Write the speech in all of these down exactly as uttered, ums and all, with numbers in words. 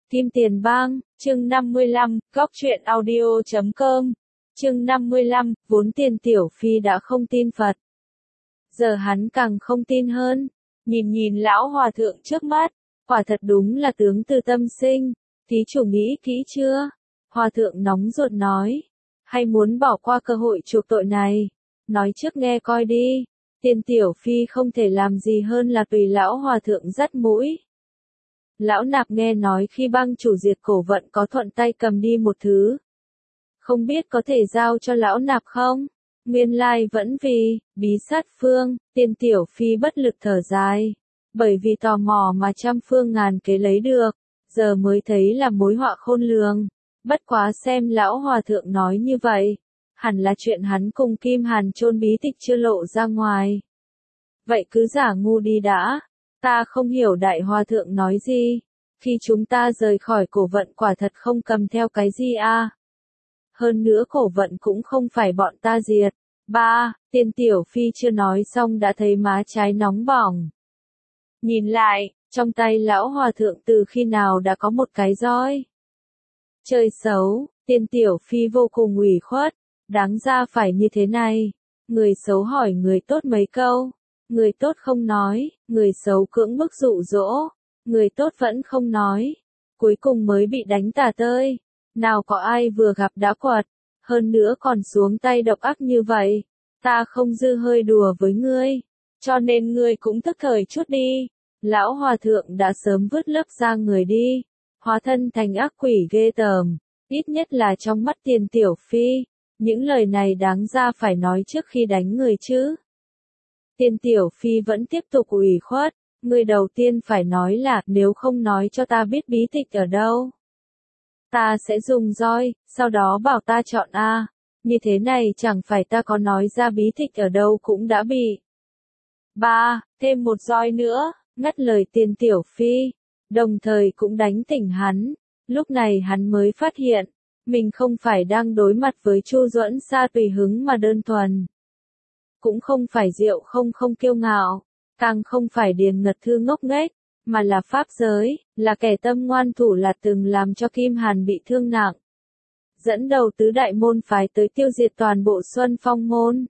Kim Tiền Bang, chương năm mươi lăm, góc truyện audio chấm com. Chương năm mươi lăm, vốn Tiền Tiểu Phi đã không tin Phật. Giờ hắn càng không tin hơn, nhìn nhìn lão hòa thượng trước mắt, quả thật đúng là tướng từ tâm sinh, thí chủ nghĩ kỹ chưa? Hòa thượng nóng ruột nói, hay muốn bỏ qua cơ hội chuộc tội này? Nói trước nghe coi đi, Tiền Tiểu Phi không thể làm gì hơn là tùy lão hòa thượng dắt mũi. Lão nạp nghe nói khi bang chủ diệt cổ vận có thuận tay cầm đi một thứ. Không biết có thể giao cho lão nạp không? Nguyên lai vẫn vì, bí sát phương, Tiền Tiểu Phi bất lực thở dài. Bởi vì tò mò mà trăm phương ngàn kế lấy được, giờ mới thấy là mối họa khôn lường. Bất quá xem lão hòa thượng nói như vậy, hẳn là chuyện hắn cùng Kim Hàn chôn bí tịch chưa lộ ra ngoài. Vậy cứ giả ngu đi đã. Ta không hiểu đại hòa thượng nói gì, khi chúng ta rời khỏi cổ vận quả thật không cầm theo cái gì à. Hơn nữa cổ vận cũng không phải bọn ta diệt. Ba, Tiền Tiểu Phi chưa nói xong đã thấy má trái nóng bỏng. Nhìn lại, trong tay lão hòa thượng từ khi nào đã có một cái roi. Chơi xấu, Tiền Tiểu Phi vô cùng ủy khuất, đáng ra phải như thế này. Người xấu hỏi người tốt mấy câu. Người tốt không nói, người xấu cưỡng bức dụ dỗ, người tốt vẫn không nói, cuối cùng mới bị đánh tả tơi. Nào có ai vừa gặp đã quật, hơn nữa còn xuống tay độc ác như vậy, ta không dư hơi đùa với ngươi, cho nên ngươi cũng thức thời chút đi. Lão hòa thượng đã sớm vứt lớp da người đi, hóa thân thành ác quỷ ghê tởm, ít nhất là trong mắt Tiền Tiểu Phi, những lời này đáng ra phải nói trước khi đánh người chứ. Tiền Tiểu Phi vẫn tiếp tục ủy khuất, người đầu tiên phải nói là nếu không nói cho ta biết bí tịch ở đâu. Ta sẽ dùng roi, sau đó bảo ta chọn A, như thế này chẳng phải ta có nói ra bí tịch ở đâu cũng đã bị. Ba, thêm một roi nữa, ngắt lời Tiền Tiểu Phi, đồng thời cũng đánh tỉnh hắn, lúc này hắn mới phát hiện, mình không phải đang đối mặt với Chu Duẫn Sa tùy hứng mà đơn thuần. Cũng không phải Diệu không không kiêu ngạo, càng không phải Điền Ngật Thư ngốc nghếch, mà là pháp giới, là kẻ tâm ngoan thủ lạt từng làm cho Kim Hàn bị thương nặng. Dẫn đầu tứ đại môn phái tới tiêu diệt toàn bộ Xuân Phong môn.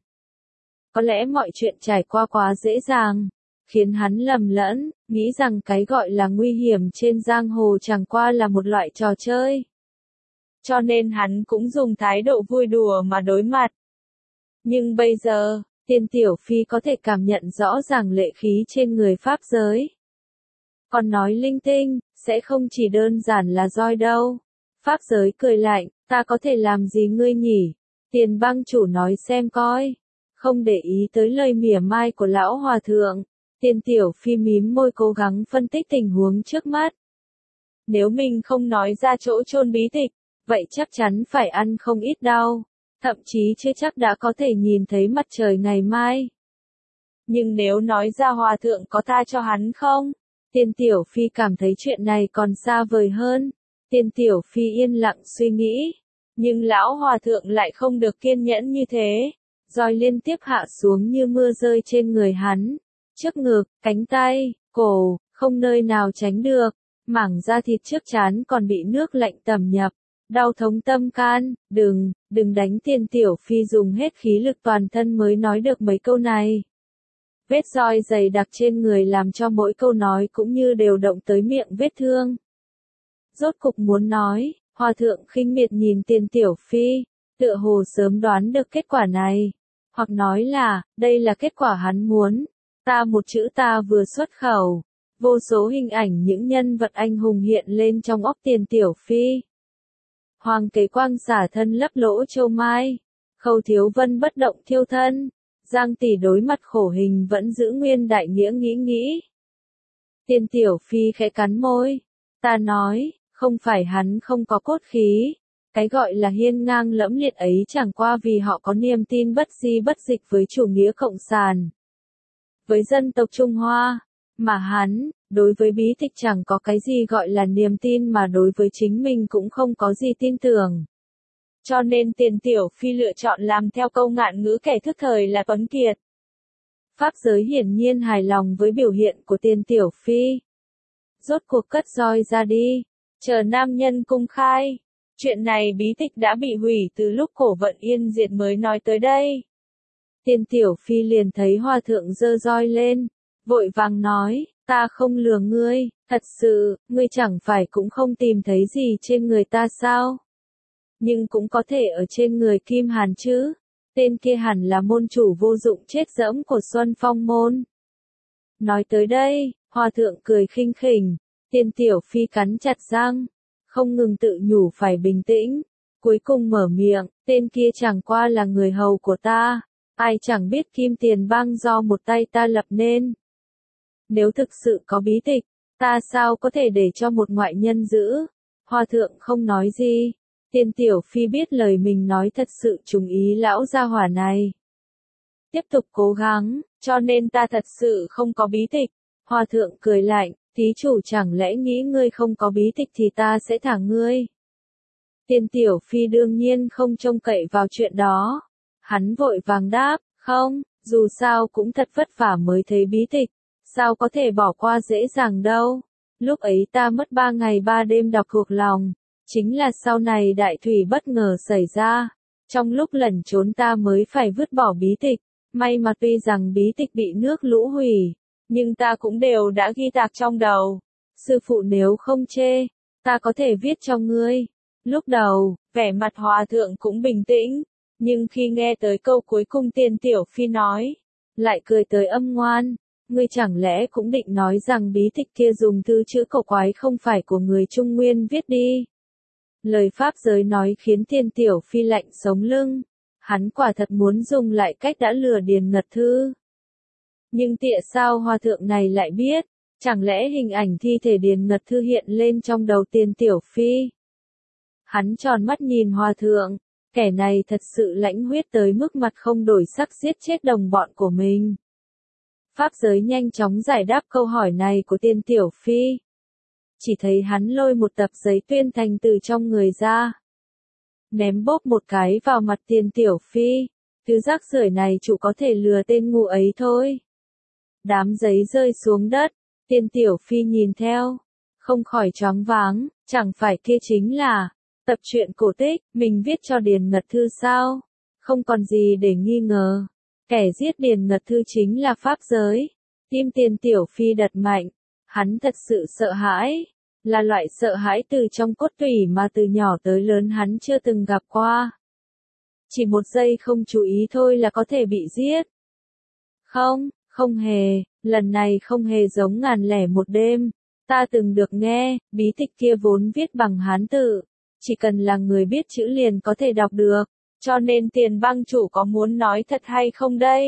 Có lẽ mọi chuyện trải qua quá dễ dàng, khiến hắn lầm lẫn, nghĩ rằng cái gọi là nguy hiểm trên giang hồ chẳng qua là một loại trò chơi. Cho nên hắn cũng dùng thái độ vui đùa mà đối mặt. Nhưng bây giờ, Tiền Tiểu Phi có thể cảm nhận rõ ràng lệ khí trên người pháp giới. Còn nói linh tinh, sẽ không chỉ đơn giản là roi đâu. Pháp giới cười lạnh, ta có thể làm gì ngươi nhỉ? Tiền bang chủ nói xem coi. Không để ý tới lời mỉa mai của lão hòa thượng, Tiền Tiểu Phi mím môi cố gắng phân tích tình huống trước mắt. Nếu mình không nói ra chỗ chôn bí tịch, vậy chắc chắn phải ăn không ít đau. Thậm chí chưa chắc đã có thể nhìn thấy mặt trời ngày mai. Nhưng nếu nói ra hòa thượng có tha cho hắn không? Tiền Tiểu Phi cảm thấy chuyện này còn xa vời hơn. Tiền Tiểu Phi yên lặng suy nghĩ. Nhưng lão hòa thượng lại không được kiên nhẫn như thế. Roi liên tiếp hạ xuống như mưa rơi trên người hắn. Trước ngực, cánh tay, cổ, không nơi nào tránh được. Mảng da thịt trước trán còn bị nước lạnh tẩm nhập. Đau thống tâm can, đừng, đừng đánh. Tiền Tiểu Phi dùng hết khí lực toàn thân mới nói được mấy câu này. Vết roi dày đặc trên người làm cho mỗi câu nói cũng như đều động tới miệng vết thương. Rốt cục muốn nói, hòa thượng khinh miệt nhìn Tiền Tiểu Phi, tựa hồ sớm đoán được kết quả này. Hoặc nói là, đây là kết quả hắn muốn. Ta một chữ ta vừa xuất khẩu. Vô số hình ảnh những nhân vật anh hùng hiện lên trong óc Tiền Tiểu Phi. Hoàng Kế Quang xả thân lấp lỗ châu mai, Khâu Thiếu Vân bất động thiêu thân, Giang Tỷ đối mặt khổ hình vẫn giữ nguyên đại nghĩa nghĩ nghĩ. Tiền Tiểu Phi khẽ cắn môi, ta nói, không phải hắn không có cốt khí, cái gọi là hiên ngang lẫm liệt ấy chẳng qua vì họ có niềm tin bất di bất dịch với chủ nghĩa cộng sản, với dân tộc Trung Hoa, mà hắn, đối với bí tịch chẳng có cái gì gọi là niềm tin mà đối với chính mình cũng không có gì tin tưởng. Cho nên Tiền Tiểu Phi lựa chọn làm theo câu ngạn ngữ kẻ thức thời là tuấn kiệt. Pháp giới hiển nhiên hài lòng với biểu hiện của Tiền Tiểu Phi. Rốt cuộc cất roi ra đi, chờ nam nhân cung khai. Chuyện này bí tịch đã bị hủy từ lúc cổ vận yên diệt mới nói tới đây. Tiên Tiểu Phi liền thấy hòa thượng giơ roi lên, vội vàng nói, ta không lừa ngươi, thật sự, ngươi chẳng phải cũng không tìm thấy gì trên người ta sao? Nhưng cũng có thể ở trên người Kim Hàn chứ, tên kia hẳn là môn chủ vô dụng chết dẫm của Xuân Phong môn. Nói tới đây, hòa thượng cười khinh khỉnh, Tiên Tiểu Phi cắn chặt răng, không ngừng tự nhủ phải bình tĩnh, cuối cùng mở miệng, tên kia chẳng qua là người hầu của ta, ai chẳng biết Kim Tiền Bang do một tay ta lập nên. Nếu thực sự có bí tịch, ta sao có thể để cho một ngoại nhân giữ? Hòa thượng không nói gì. Tiên Tiểu Phi biết lời mình nói thật sự trùng ý lão gia hỏa này. Tiếp tục cố gắng, cho nên ta thật sự không có bí tịch. Hòa thượng cười lạnh, thí chủ chẳng lẽ nghĩ ngươi không có bí tịch thì ta sẽ thả ngươi? Tiên Tiểu Phi đương nhiên không trông cậy vào chuyện đó. Hắn vội vàng đáp, không, dù sao cũng thật vất vả mới thấy bí tịch, sao có thể bỏ qua dễ dàng đâu. Lúc ấy ta mất ba ngày ba đêm đọc thuộc lòng, chính là sau này đại thủy bất ngờ xảy ra, trong lúc lẩn trốn ta mới phải vứt bỏ bí tịch, may mà tuy rằng bí tịch bị nước lũ hủy, nhưng ta cũng đều đã ghi tạc trong đầu. Sư phụ nếu không chê, ta có thể viết cho ngươi. Lúc đầu, vẻ mặt hòa thượng cũng bình tĩnh, nhưng khi nghe tới câu cuối cùng Tiên Tiểu Phi nói, lại cười tới âm ngoan, ngươi chẳng lẽ cũng định nói rằng bí tịch kia dùng thư chữ cổ quái không phải của người Trung Nguyên viết đi. Lời pháp giới nói khiến Tiên Tiểu Phi lạnh sống lưng, hắn quả thật muốn dùng lại cách đã lừa Điền Ngật Thư. Nhưng tịa sao hòa thượng này lại biết, chẳng lẽ hình ảnh thi thể Điền Ngật Thư hiện lên trong đầu Tiên Tiểu Phi. Hắn tròn mắt nhìn hòa thượng, kẻ này thật sự lãnh huyết tới mức mặt không đổi sắc giết chết đồng bọn của mình. Pháp giới nhanh chóng giải đáp câu hỏi này của Tiên Tiểu Phi. Chỉ thấy hắn lôi một tập giấy tuyên thành từ trong người ra, ném bốp một cái vào mặt Tiên Tiểu Phi. Thứ rác rưởi này chủ có thể lừa tên ngu ấy thôi. Đám giấy rơi xuống đất, Tiên Tiểu Phi nhìn theo, không khỏi choáng váng, chẳng phải kia chính là tập truyện cổ tích mình viết cho Điền Ngật Thư sao? Không còn gì để nghi ngờ, kẻ giết Điền Ngật Thư chính là pháp giới. Tim Tiên Tiểu Phi đập mạnh, hắn thật sự sợ hãi, là loại sợ hãi từ trong cốt tủy mà từ nhỏ tới lớn hắn chưa từng gặp qua. Chỉ một giây không chú ý thôi là có thể bị giết. Không, không hề, lần này không hề giống ngàn lẻ một đêm. Ta từng được nghe, bí tịch kia vốn viết bằng Hán tự, chỉ cần là người biết chữ liền có thể đọc được, cho nên Tiền Bang chủ có muốn nói thật hay không đây?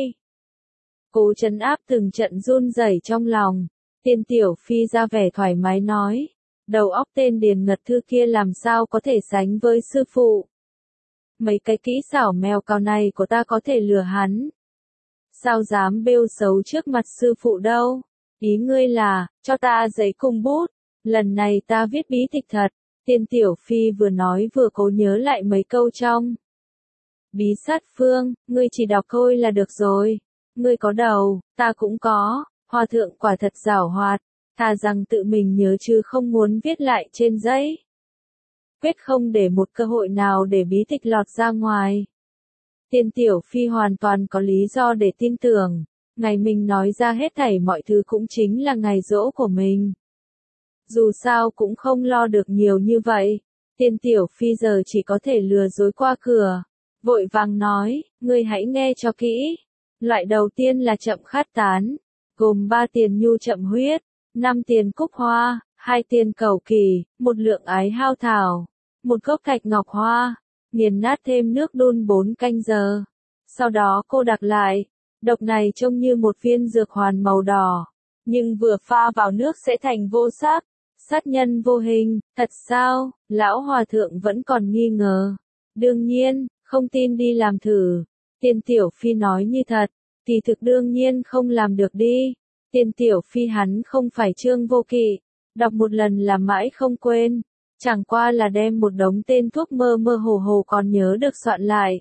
Cố trấn áp từng trận run rẩy trong lòng, Tiên Tiểu Phi ra vẻ thoải mái nói, đầu óc tên Điền Ngật Thư kia làm sao có thể sánh với sư phụ. Mấy cái kỹ xảo mèo cào này của ta có thể lừa hắn. Sao dám bêu xấu trước mặt sư phụ đâu? Ý ngươi là, cho ta giấy cùng bút, lần này ta viết bí tịch thật. Tiên Tiểu Phi vừa nói vừa cố nhớ lại mấy câu trong Bí Sát Phương, ngươi chỉ đọc thôi là được rồi. Ngươi có đầu, ta cũng có, hòa thượng quả thật giảo hoạt, thà rằng tự mình nhớ chứ không muốn viết lại trên giấy. Quyết không để một cơ hội nào để bí tịch lọt ra ngoài. Tiên Tiểu Phi hoàn toàn có lý do để tin tưởng, ngày mình nói ra hết thảy mọi thứ cũng chính là ngày giỗ của mình. Dù sao cũng không lo được nhiều như vậy, Tiên Tiểu Phi giờ chỉ có thể lừa dối qua cửa, vội vàng nói, ngươi hãy nghe cho kỹ. Loại đầu tiên là chậm khát tán, gồm ba tiền nhu chậm huyết, năm tiền cúc hoa, hai tiền cầu kỳ, một lượng ái hao thảo, một gốc thạch ngọc hoa, nghiền nát thêm nước đun bốn canh giờ. Sau đó cô đặc lại, độc này trông như một viên dược hoàn màu đỏ, nhưng vừa pha vào nước sẽ thành vô sắc, sát nhân vô hình, thật sao? Lão hòa thượng vẫn còn nghi ngờ. Đương nhiên, không tin đi làm thử. Tiên Tiểu Phi nói như thật, thì thực đương nhiên không làm được đi. Tiên Tiểu Phi hắn không phải Trương Vô Kỵ, đọc một lần là mãi không quên, chẳng qua là đem một đống tên thuốc mơ mơ hồ hồ còn nhớ được soạn lại.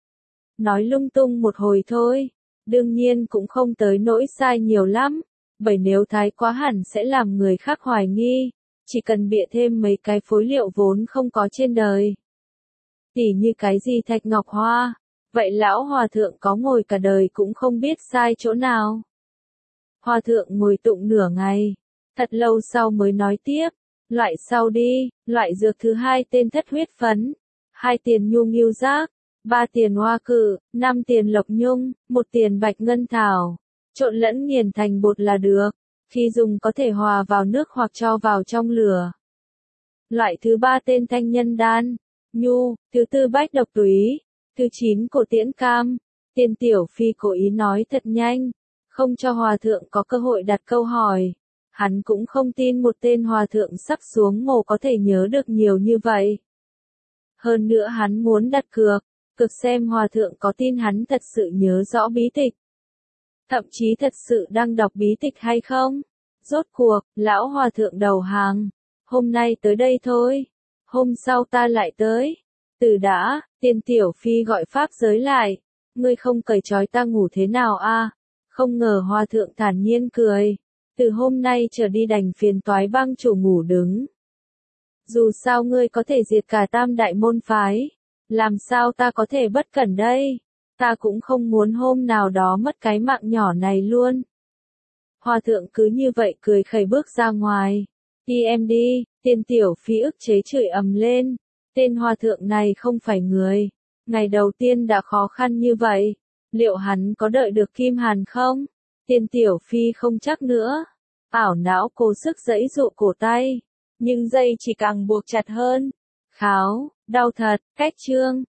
Nói lung tung một hồi thôi, đương nhiên cũng không tới nỗi sai nhiều lắm, bởi nếu thái quá hẳn sẽ làm người khác hoài nghi, chỉ cần bịa thêm mấy cái phối liệu vốn không có trên đời. Tỉ như cái gì thạch ngọc hoa, vậy lão hòa thượng có ngồi cả đời cũng không biết sai chỗ nào. Hòa thượng ngồi tụng nửa ngày, thật lâu sau mới nói tiếp, loại sau đi, loại dược thứ hai tên thất huyết phấn, hai tiền nhu ngưu giác, ba tiền hoa cự, năm tiền lộc nhung, một tiền bạch ngân thảo, trộn lẫn nghiền thành bột là được, khi dùng có thể hòa vào nước hoặc cho vào trong lửa. Loại thứ ba tên thanh nhân đan, nhu, thứ tư bách độc túy, thứ chín cổ tiễn cam. Tiên Tiểu Phi cố ý nói thật nhanh, không cho hòa thượng có cơ hội đặt câu hỏi. Hắn cũng không tin một tên hòa thượng sắp xuống mồ có thể nhớ được nhiều như vậy. Hơn nữa hắn muốn đặt cược, cực xem hòa thượng có tin hắn thật sự nhớ rõ bí tịch. Thậm chí thật sự đang đọc bí tịch hay không? Rốt cuộc, lão hòa thượng đầu hàng. Hôm nay tới đây thôi. Hôm sau ta lại tới. Từ đã, Tiên Tiểu Phi gọi pháp giới lại. Ngươi không cởi trói ta ngủ thế nào a? Không ngờ hòa thượng thản nhiên cười. Từ hôm nay trở đi đành phiền toái bang chủ ngủ đứng. Dù sao ngươi có thể diệt cả tam đại môn phái. Làm sao ta có thể bất cẩn đây? Ta cũng không muốn hôm nào đó mất cái mạng nhỏ này luôn. Hòa thượng cứ như vậy cười khẩy bước ra ngoài. Đi em đi, Tiên Tiểu Phi ức chế chửi ầm lên. Tên hòa thượng này không phải người. Ngày đầu tiên đã khó khăn như vậy. Liệu hắn có đợi được Kim Hàn không? Tiên Tiểu Phi không chắc nữa. Ảo não cố sức giãy dụ cổ tay. Nhưng dây chỉ càng buộc chặt hơn. Kháo, đau thật, cách chương.